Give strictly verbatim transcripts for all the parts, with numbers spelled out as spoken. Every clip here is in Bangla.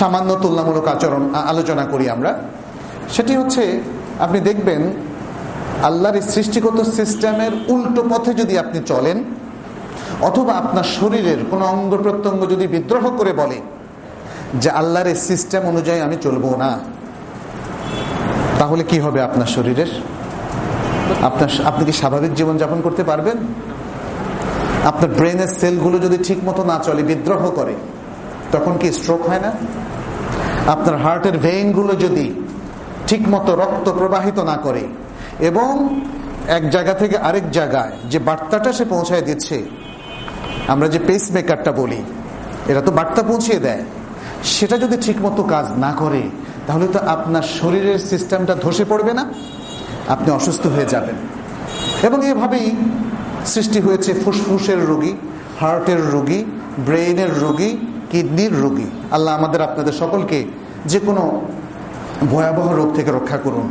সামান্য তুলনামূলক আচরণ আলোচনা করি আমরা। সেটি হচ্ছে, আপনি দেখবেন আল্লাহর এই সৃষ্টিগত সিস্টেমের উল্টো পথে যদি আপনি চলেন, অথবা আপনার শরীরের কোনো অঙ্গ প্রত্যঙ্গ যদি বিদ্রোহ করে বলে যে আল্লাহর এই সিস্টেম অনুযায়ী আমি চলবো না, তাহলে কি হবে আপনার শরীরের? আপনার আপনি কি স্বাভাবিক জীবনযাপন করতে পারবেন? আপনার ব্রেনের সেলগুলো যদি ঠিক মতো না চলে, বিদ্রোহ করে, তখন কি স্ট্রোক হয় না? আপনার হার্টের ভেইনগুলো যদি ঠিক মতো রক্ত প্রবাহিত না করে এবং এক জায়গা থেকে আরেক জায়গায় যে বার্তাটা সে পৌঁছায় দিচ্ছে, আমরা যে পেস মেকারটা বলি, এরা তো বার্তা পৌঁছিয়ে দেয়, সেটা যদি ঠিক মতো কাজ না করে, তাহলে তো আপনার শরীরের সিস্টেমটা ধসে পড়বে না? আপনি অসুস্থ হয়ে যাবেন। এবং এভাবেই সৃষ্টি হয়েছে ফুসফুসের রোগী, হার্টের রোগী, ব্রেইনের রোগী, কিডনির রোগী। আল্লাহ আমাদের আপনাদের সকলকে যে কোনো ভয়াবহ রোগ থেকে রক্ষা করুন।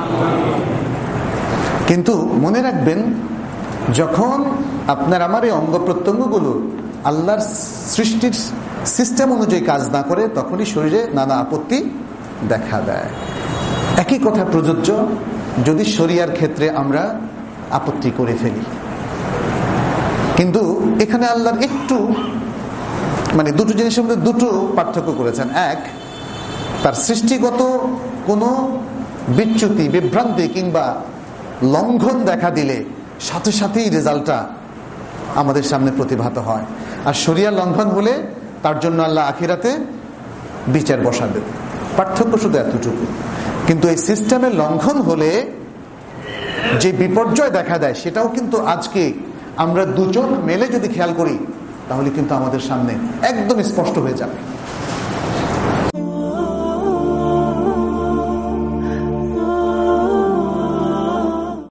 কিন্তু মনে রাখবেন, যখন আপনার আমার এই অঙ্গ প্রত্যঙ্গগুলো আল্লাহর সৃষ্টির সিস্টেম অনুযায়ী কাজ না করে, তখনই শরীরে নানা আপত্তি দেখা দেয়। একই কথা প্রযোজ্য যদি শরিয়ার ক্ষেত্রে আমরা আপত্তি করে ফেলি। কিন্তু এখানে আল্লাহর একটু মানে দুটো জিনিসের মধ্যে দুটো পার্থক্য করেছেন। এক, তার সৃষ্টিগত কোনো বিচ্যুতি, বিভ্রান্তি কিংবা লঙ্ঘন দেখা দিলে সাথে সাথেই রেজাল্টটা আমাদের সামনে প্রতিভাত হয়। আর শরিয়ার লঙ্ঘন হলে তার জন্য আল্লাহ আখিরাতে বিচার বসাবে। পার্থক্য শুধু এতটুকু। কিন্তু এই সিস্টেমের লঙ্ঘন হলে যে বিপর্যয় দেখা দেয়, সেটাও কিন্তু আজকে আমরা দুজন মেলে যদি খেয়াল করি, তাহলে কিন্তু আমাদের সামনে একদম স্পষ্ট হয়ে যাবে।